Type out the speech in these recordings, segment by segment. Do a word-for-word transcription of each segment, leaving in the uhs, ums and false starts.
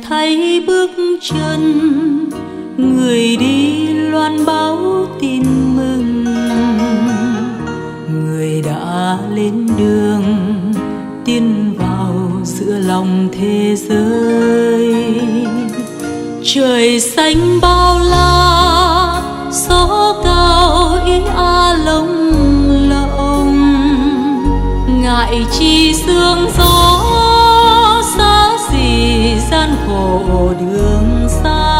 thấy bước chân người đi loan báo tin mừng, người đã lên đường tiến vào giữa lòng thế giới. Trời xanh bao la, gió cao ý a lông lộng, ngại chi sương gió xa xỉ gian khổ đường xa.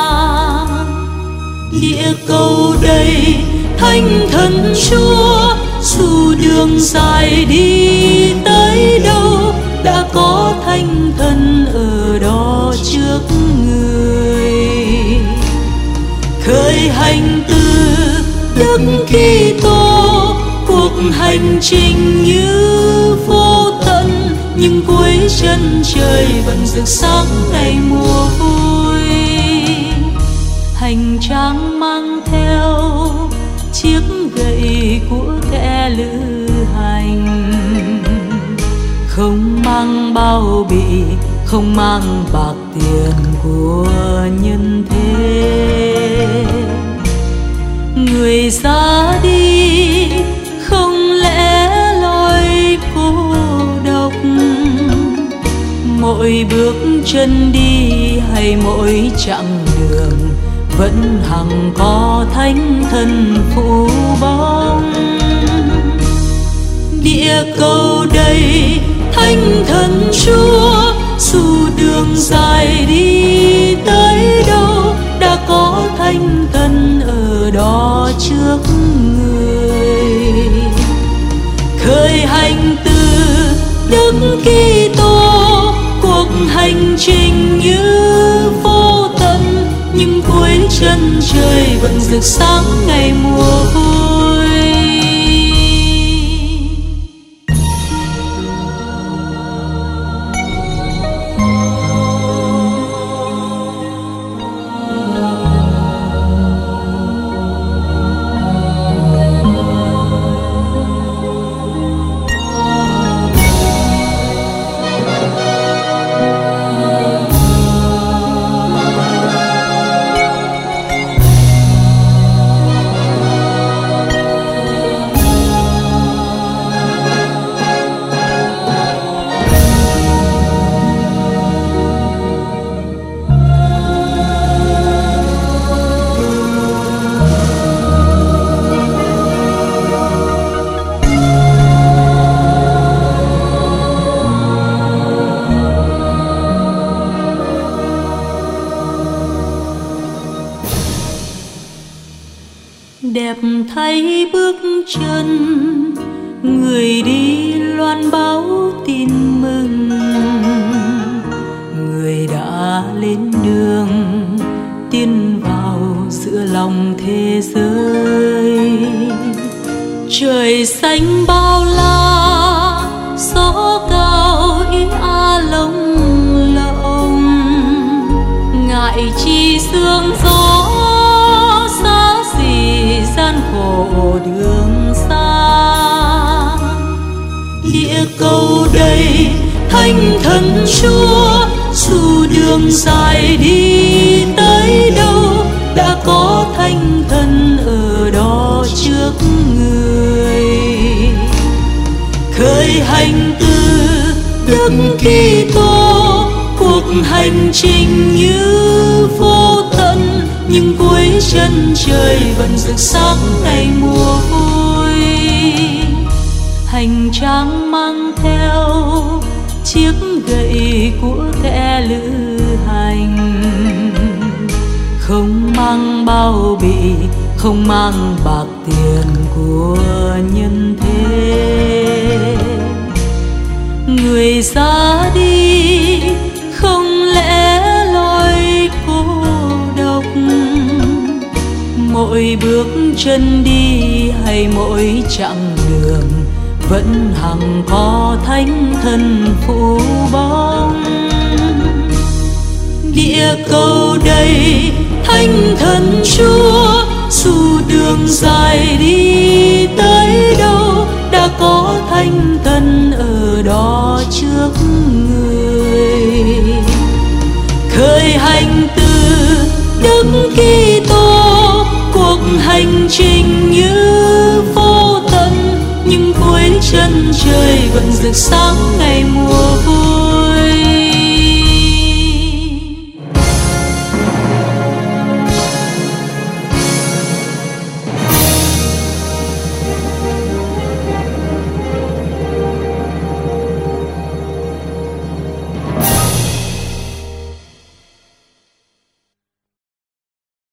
Địa cầu đầy thánh thần Chúa, dù đường dài đi tới đâu đã có thánh thần ở đó trước người. Khởi hành từ Đức Kitô, cuộc hành trình như vô tận, nhưng cuối chân trời vẫn rực sáng ngày mùa vui. Hành trang mang theo chiếc gậy của kẻ lữ hành, không mang bao bì, không mang bạc tiền của nhân thế. Người ra đi không lẽ loi cô độc, mỗi bước chân đi hay mỗi chặng đường vẫn hằng có thánh thần phù bóng. Địa cầu đầy thánh thần Chúa, dù đường dài đi tới đâu đã có thánh thần ở đó trước người. Khởi hành từ Đức Kitô, cuộc hành trình như vô tận, nhưng cuối chân trời vẫn rực sáng ngày mùa vui. Đẹp thấy bước chân người đi loan báo tin mừng, người đã lên đường tiến vào giữa lòng thế giới. Trời xanh bao la, gió cao ý a lông lộng, ngại chi sương gió xa xỉ gian khổ đường xa. Địa cầu đầy thánh thần Chúa, dù đường dài đi tới đâu đã có thánh thần ở đó trước người. Khởi hành từ Đức Kitô, cuộc hành trình như vô tận, nhưng cuối chân trời vẫn rực sáng ngày mùa vui. Hành trang mang theo chiếc gậy của kẻ lữ hành, không mang bao bì, không mang bạc tiền của nhân thế. Người ra đi không lẽ loi cô độc, mỗi bước chân đi hay mỗi chặng đường vẫn hằng có thánh thần phù bóng. Địa cầu đầy thánh thần Chúa, dù đường dài đi tới đâu đã có thánh thần ở đó trước người. Thời hành từ Đức Kitô, cuộc hành trình như vô tận, nhưng cuối chân trời vẫn rực sáng ngày mùa vui.